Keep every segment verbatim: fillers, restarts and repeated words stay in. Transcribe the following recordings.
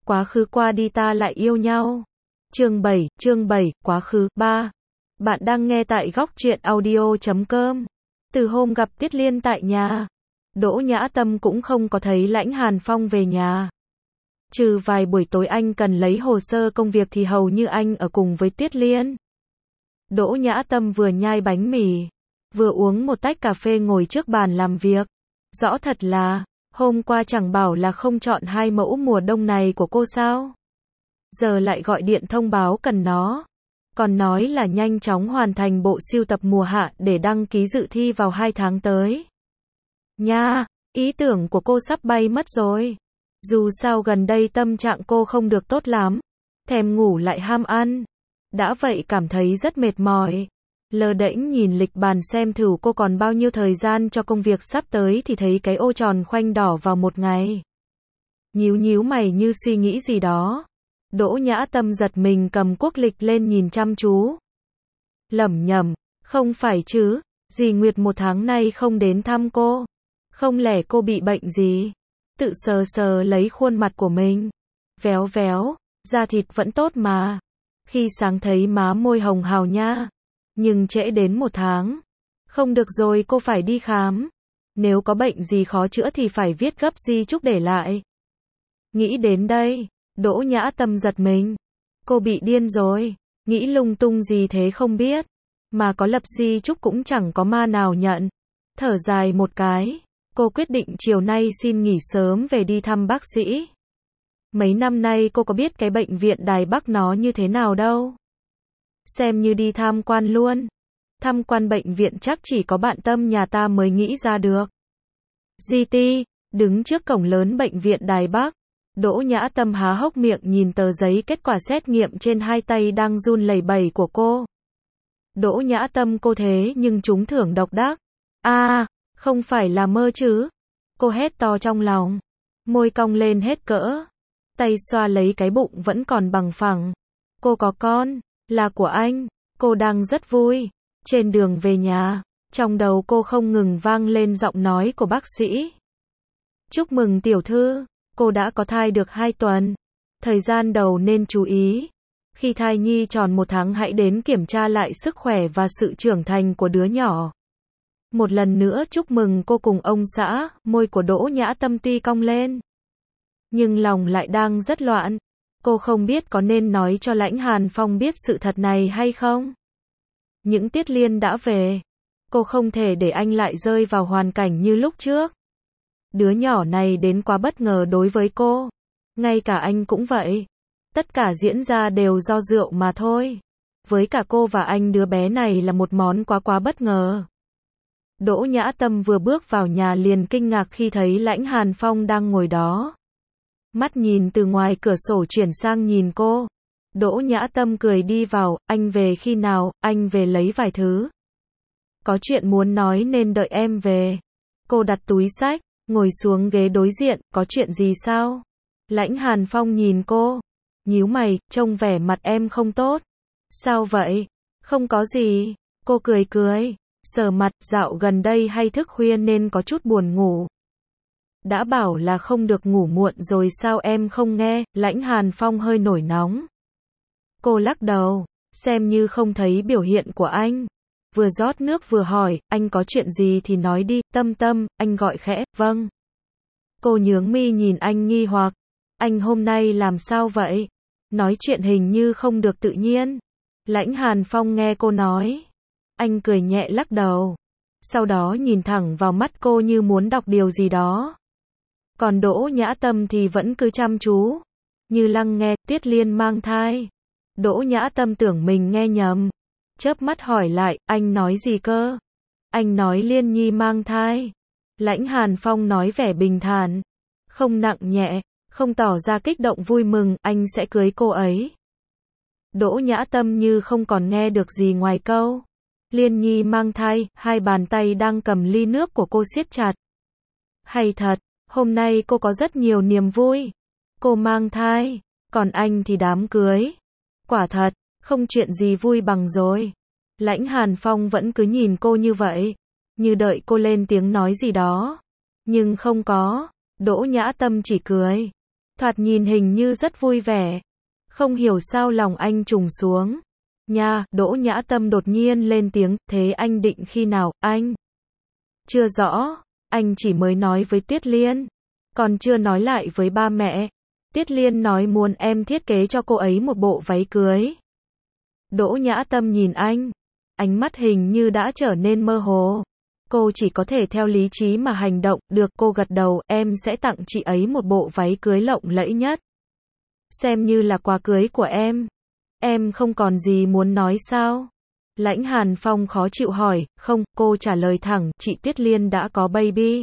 Quá khứ qua đi ta lại yêu nhau. Chương bảy, chương bảy, quá khứ, ba. Bạn đang nghe tại góc truyện audio chấm com. Từ hôm gặp Tiết Liên tại nhà, Đỗ Nhã Tâm cũng không có thấy Lãnh Hàn Phong về nhà. Trừ vài buổi tối anh cần lấy hồ sơ công việc thì hầu như anh ở cùng với Tiết Liên. Đỗ Nhã Tâm vừa nhai bánh mì, vừa uống một tách cà phê ngồi trước bàn làm việc. Rõ thật là, hôm qua chẳng bảo là không chọn hai mẫu mùa đông này của cô sao? Giờ lại gọi điện thông báo cần nó. Còn nói là nhanh chóng hoàn thành bộ sưu tập mùa hạ để đăng ký dự thi vào hai tháng tới. Nha, ý tưởng của cô sắp bay mất rồi. Dù sao gần đây tâm trạng cô không được tốt lắm. Thèm ngủ lại ham ăn. Đã vậy cảm thấy rất mệt mỏi. Lờ đễnh nhìn lịch bàn xem thử cô còn bao nhiêu thời gian cho công việc sắp tới thì thấy cái ô tròn khoanh đỏ vào một ngày. Nhíu nhíu mày như suy nghĩ gì đó. Đỗ Nhã Tâm giật mình cầm quốc lịch lên nhìn chăm chú. Lẩm nhẩm, không phải chứ, dì Nguyệt một tháng nay không đến thăm cô. Không lẽ cô bị bệnh gì? Tự sờ sờ lấy khuôn mặt của mình. Véo véo, da thịt vẫn tốt mà. Khi sáng thấy má môi hồng hào nha. Nhưng trễ đến một tháng. Không được rồi, cô phải đi khám. Nếu có bệnh gì khó chữa thì phải viết gấp di chúc để lại. Nghĩ đến đây, Đỗ Nhã Tâm giật mình. Cô bị điên rồi. Nghĩ lung tung gì thế không biết. Mà có lập di chúc cũng chẳng có ma nào nhận. Thở dài một cái. Cô quyết định chiều nay xin nghỉ sớm về đi thăm bác sĩ. Mấy năm nay cô có biết cái bệnh viện Đài Bắc nó như thế nào đâu. Xem như đi tham quan luôn. Tham quan bệnh viện chắc chỉ có bạn Tâm nhà ta mới nghĩ ra được. giê tê, đứng trước cổng lớn bệnh viện Đài Bắc. Đỗ Nhã Tâm há hốc miệng nhìn tờ giấy kết quả xét nghiệm trên hai tay đang run lẩy bẩy của cô. Đỗ Nhã Tâm, cô thế nhưng trúng thưởng độc đắc. A, à, không phải là mơ chứ. Cô hét to trong lòng. Môi cong lên hết cỡ. Tay xoa lấy cái bụng vẫn còn bằng phẳng. Cô có con, là của anh. Cô đang rất vui. Trên đường về nhà, trong đầu cô không ngừng vang lên giọng nói của bác sĩ. Chúc mừng tiểu thư, cô đã có thai được hai tuần. Thời gian đầu nên chú ý. Khi thai nhi tròn một tháng hãy đến kiểm tra lại sức khỏe và sự trưởng thành của đứa nhỏ. Một lần nữa chúc mừng cô cùng ông xã. Môi của Đỗ Nhã Tâm tuy cong lên, nhưng lòng lại đang rất loạn. Cô không biết có nên nói cho Lãnh Hàn Phong biết sự thật này hay không. Những Tiết Liên đã về. Cô không thể để anh lại rơi vào hoàn cảnh như lúc trước. Đứa nhỏ này đến quá bất ngờ đối với cô. Ngay cả anh cũng vậy. Tất cả diễn ra đều do rượu mà thôi. Với cả cô và anh, đứa bé này là một món quá quá bất ngờ. Đỗ Nhã Tâm vừa bước vào nhà liền kinh ngạc khi thấy Lãnh Hàn Phong đang ngồi đó. Mắt nhìn từ ngoài cửa sổ chuyển sang nhìn cô. Đỗ Nhã Tâm cười đi vào. Anh về khi nào? Anh về lấy vài thứ. Có chuyện muốn nói nên đợi em về. Cô đặt túi xách, ngồi xuống ghế đối diện. Có chuyện gì sao? Lãnh Hàn Phong nhìn cô, nhíu mày, trông vẻ mặt em không tốt. Sao vậy? Không có gì. Cô cười cười, sờ mặt, dạo gần đây hay thức khuya nên có chút buồn ngủ. Đã bảo là không được ngủ muộn rồi sao em không nghe? Lãnh Hàn Phong hơi nổi nóng. Cô lắc đầu, xem như không thấy biểu hiện của anh. Vừa rót nước vừa hỏi, anh có chuyện gì thì nói đi. Tâm Tâm, anh gọi khẽ, vâng. Cô nhướng mi nhìn anh nghi hoặc. Anh hôm nay làm sao vậy? Nói chuyện hình như không được tự nhiên. Lãnh Hàn Phong nghe cô nói. Anh cười nhẹ lắc đầu. Sau đó nhìn thẳng vào mắt cô như muốn đọc điều gì đó. Còn Đỗ Nhã Tâm thì vẫn cứ chăm chú. Như lắng nghe. Tiết Liên mang thai. Đỗ Nhã Tâm tưởng mình nghe nhầm. Chớp mắt hỏi lại, anh nói gì cơ? Anh nói Liên Nhi mang thai. Lãnh Hàn Phong nói vẻ bình thản. Không nặng nhẹ, không tỏ ra kích động vui mừng, anh sẽ cưới cô ấy. Đỗ Nhã Tâm như không còn nghe được gì ngoài câu Liên Nhi mang thai. Hai bàn tay đang cầm ly nước của cô siết chặt. Hay thật, hôm nay cô có rất nhiều niềm vui. Cô mang thai, còn anh thì đám cưới. Quả thật, không chuyện gì vui bằng rồi. Lãnh Hàn Phong vẫn cứ nhìn cô như vậy, như đợi cô lên tiếng nói gì đó. Nhưng không có. Đỗ Nhã Tâm chỉ cười. thoạt nhìn hình như rất vui vẻ. Không hiểu sao lòng anh trùng xuống. Nha, Đỗ Nhã Tâm đột nhiên lên tiếng, thế anh định khi nào, anh? Chưa rõ, anh chỉ mới nói với Tuyết Liên, còn chưa nói lại với ba mẹ. Tuyết Liên nói muốn em thiết kế cho cô ấy một bộ váy cưới. Đỗ Nhã Tâm nhìn anh, ánh mắt hình như đã trở nên mơ hồ. Cô chỉ có thể theo lý trí mà hành động, được, cô gật đầu, em sẽ tặng chị ấy một bộ váy cưới lộng lẫy nhất. Xem như là quà cưới của em. Em không còn gì muốn nói sao? Lãnh Hàn Phong khó chịu hỏi, không, cô trả lời thẳng, chị Tuyết Liên đã có baby.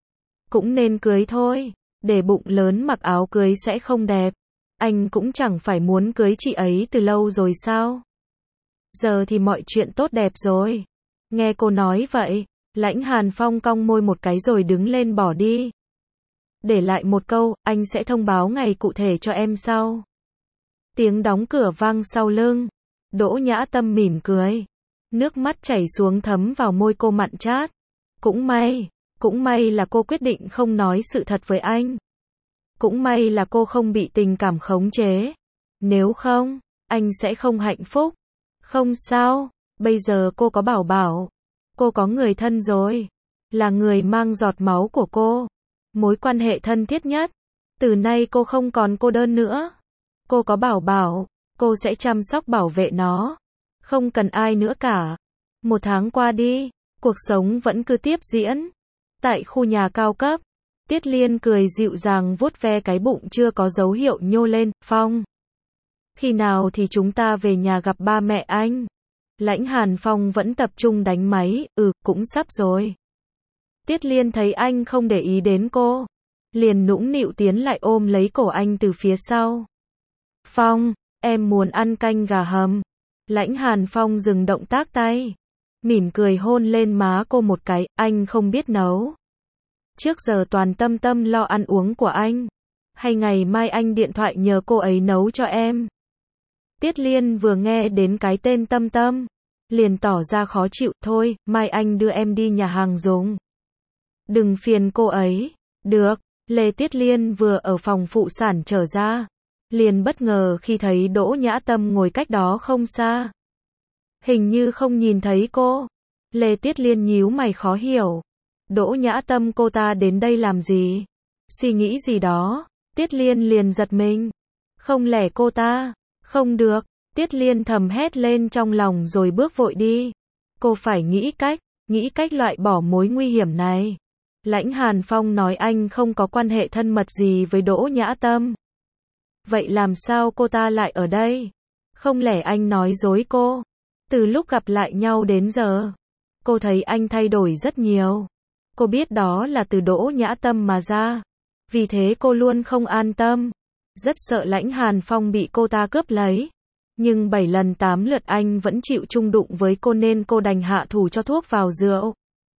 Cũng nên cưới thôi, để bụng lớn mặc áo cưới sẽ không đẹp. Anh cũng chẳng phải muốn cưới chị ấy từ lâu rồi sao? Giờ thì mọi chuyện tốt đẹp rồi. Nghe cô nói vậy, Lãnh Hàn Phong cong môi một cái rồi đứng lên bỏ đi. Để lại một câu, anh sẽ thông báo ngày cụ thể cho em sau. Tiếng đóng cửa vang sau lưng. Đỗ Nhã Tâm mỉm cười. Nước mắt chảy xuống thấm vào môi cô mặn chát. Cũng may, cũng may là cô quyết định không nói sự thật với anh. Cũng may là cô không bị tình cảm khống chế. Nếu không, anh sẽ không hạnh phúc. Không sao, bây giờ cô có Bảo Bảo. Cô có người thân rồi. Là người mang giọt máu của cô. Mối quan hệ thân thiết nhất. Từ nay cô không còn cô đơn nữa. Cô có Bảo Bảo. Cô sẽ chăm sóc bảo vệ nó. Không cần ai nữa cả. Một tháng qua đi, cuộc sống vẫn cứ tiếp diễn. Tại khu nhà cao cấp, Tiết Liên cười dịu dàng vuốt ve cái bụng chưa có dấu hiệu nhô lên. Phong, khi nào thì chúng ta về nhà gặp ba mẹ anh? Lãnh Hàn Phong vẫn tập trung đánh máy, ừ, cũng sắp rồi. Tiết Liên thấy anh không để ý đến cô, liền nũng nịu tiến lại ôm lấy cổ anh từ phía sau. Phong, em muốn ăn canh gà hầm. Lãnh Hàn Phong dừng động tác tay, mỉm cười hôn lên má cô một cái, anh không biết nấu. Trước giờ toàn Tâm Tâm lo ăn uống của anh. Hay ngày mai anh điện thoại nhờ cô ấy nấu cho em. Tiết Liên vừa nghe đến cái tên Tâm Tâm, liền tỏ ra khó chịu, thôi, mai anh đưa em đi nhà hàng dùng. Đừng phiền cô ấy. Được, Lê Tiết Liên vừa ở phòng phụ sản trở ra, liền bất ngờ khi thấy Đỗ Nhã Tâm ngồi cách đó không xa. Hình như không nhìn thấy cô. Lê Tiết Liên nhíu mày khó hiểu. Đỗ Nhã Tâm cô ta đến đây làm gì? Suy nghĩ gì đó. Tiết Liên liền giật mình. Không lẽ cô ta? Không được. Tiết Liên thầm hét lên trong lòng rồi bước vội đi. Cô phải nghĩ cách, nghĩ cách loại bỏ mối nguy hiểm này. Lãnh Hàn Phong nói anh không có quan hệ thân mật gì với Đỗ Nhã Tâm. Vậy làm sao cô ta lại ở đây? Không lẽ anh nói dối cô? Từ lúc gặp lại nhau đến giờ, cô thấy anh thay đổi rất nhiều. Cô biết đó là từ Đỗ Nhã Tâm mà ra. Vì thế cô luôn không an tâm. Rất sợ Lãnh Hàn Phong bị cô ta cướp lấy. Nhưng bảy lần tám lượt anh vẫn chịu chung đụng với cô nên cô đành hạ thủ cho thuốc vào rượu.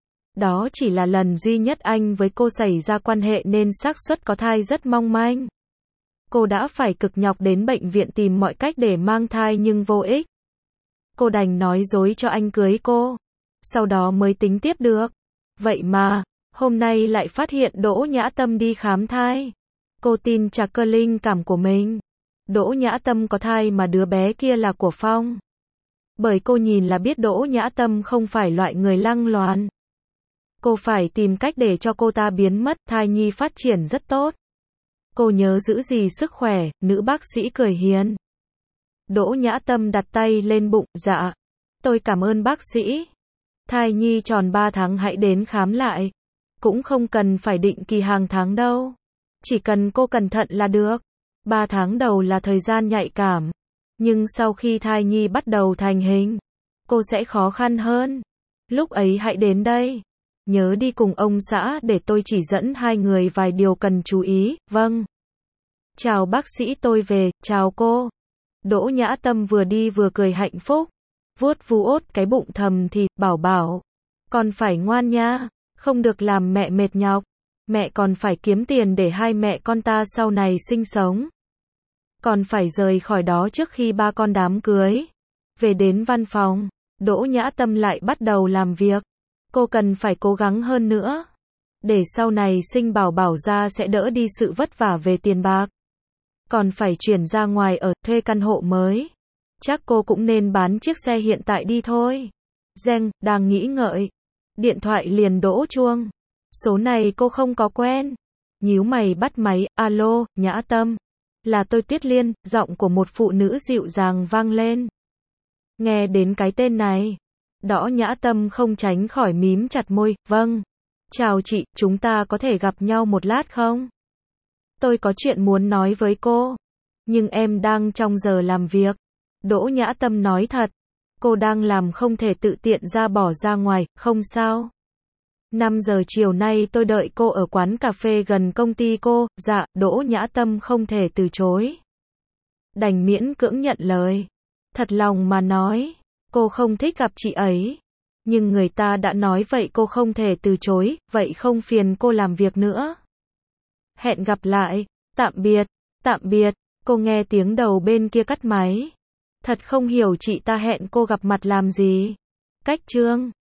Đó chỉ là lần duy nhất anh với cô xảy ra quan hệ nên xác suất có thai rất mong manh. Cô đã phải cực nhọc đến bệnh viện tìm mọi cách để mang thai nhưng vô ích. Cô đành nói dối cho anh cưới cô. Sau đó mới tính tiếp được. Vậy mà, hôm nay lại phát hiện Đỗ Nhã Tâm đi khám thai. Cô tin chặt cơ linh cảm của mình. Đỗ Nhã Tâm có thai mà đứa bé kia là của Phong. Bởi cô nhìn là biết Đỗ Nhã Tâm không phải loại người lăng loàn. Cô phải tìm cách để cho cô ta biến mất, thai nhi phát triển rất tốt. Cô nhớ giữ gìn sức khỏe, nữ bác sĩ cười hiền. Đỗ Nhã Tâm đặt tay lên bụng, dạ. Tôi cảm ơn bác sĩ. Thai nhi tròn ba tháng hãy đến khám lại. Cũng không cần phải định kỳ hàng tháng đâu. Chỉ cần cô cẩn thận là được. ba tháng đầu là thời gian nhạy cảm. Nhưng sau khi thai nhi bắt đầu thành hình, cô sẽ khó khăn hơn. Lúc ấy hãy đến đây. Nhớ đi cùng ông xã để tôi chỉ dẫn hai người vài điều cần chú ý, vâng. Chào bác sĩ tôi về, chào cô. Đỗ Nhã Tâm vừa đi vừa cười hạnh phúc. Vuốt vu ốt cái bụng thầm thì, bảo bảo. Con phải ngoan nha, không được làm mẹ mệt nhọc. Mẹ còn phải kiếm tiền để hai mẹ con ta sau này sinh sống. Còn phải rời khỏi đó trước khi ba con đám cưới. Về đến văn phòng, Đỗ Nhã Tâm lại bắt đầu làm việc. Cô cần phải cố gắng hơn nữa. Để sau này sinh bảo bảo ra sẽ đỡ đi sự vất vả về tiền bạc. còn phải chuyển ra ngoài ở, thuê căn hộ mới. Chắc cô cũng nên bán chiếc xe hiện tại đi thôi. Giang, đang nghĩ ngợi. Điện thoại liền đổ chuông. Số này cô không có quen. Nhíu mày bắt máy, alo, Nhã Tâm. Là tôi Tuyết Liên, giọng của một phụ nữ dịu dàng vang lên. Nghe đến cái tên này, Đỗ Nhã Tâm không tránh khỏi mím chặt môi, vâng. Chào chị, chúng ta có thể gặp nhau một lát không? Tôi có chuyện muốn nói với cô. Nhưng em đang trong giờ làm việc. Đỗ Nhã Tâm nói thật. Cô đang làm không thể tự tiện ra bỏ ra ngoài, không sao. năm giờ chiều nay tôi đợi cô ở quán cà phê gần công ty cô. Dạ, Đỗ Nhã Tâm không thể từ chối. Đành miễn cưỡng nhận lời. Thật lòng mà nói, cô không thích gặp chị ấy. Nhưng người ta đã nói vậy cô không thể từ chối, vậy không phiền cô làm việc nữa. Hẹn gặp lại, tạm biệt, tạm biệt, cô nghe tiếng đầu bên kia cắt máy. Thật không hiểu chị ta hẹn cô gặp mặt làm gì. Cách chương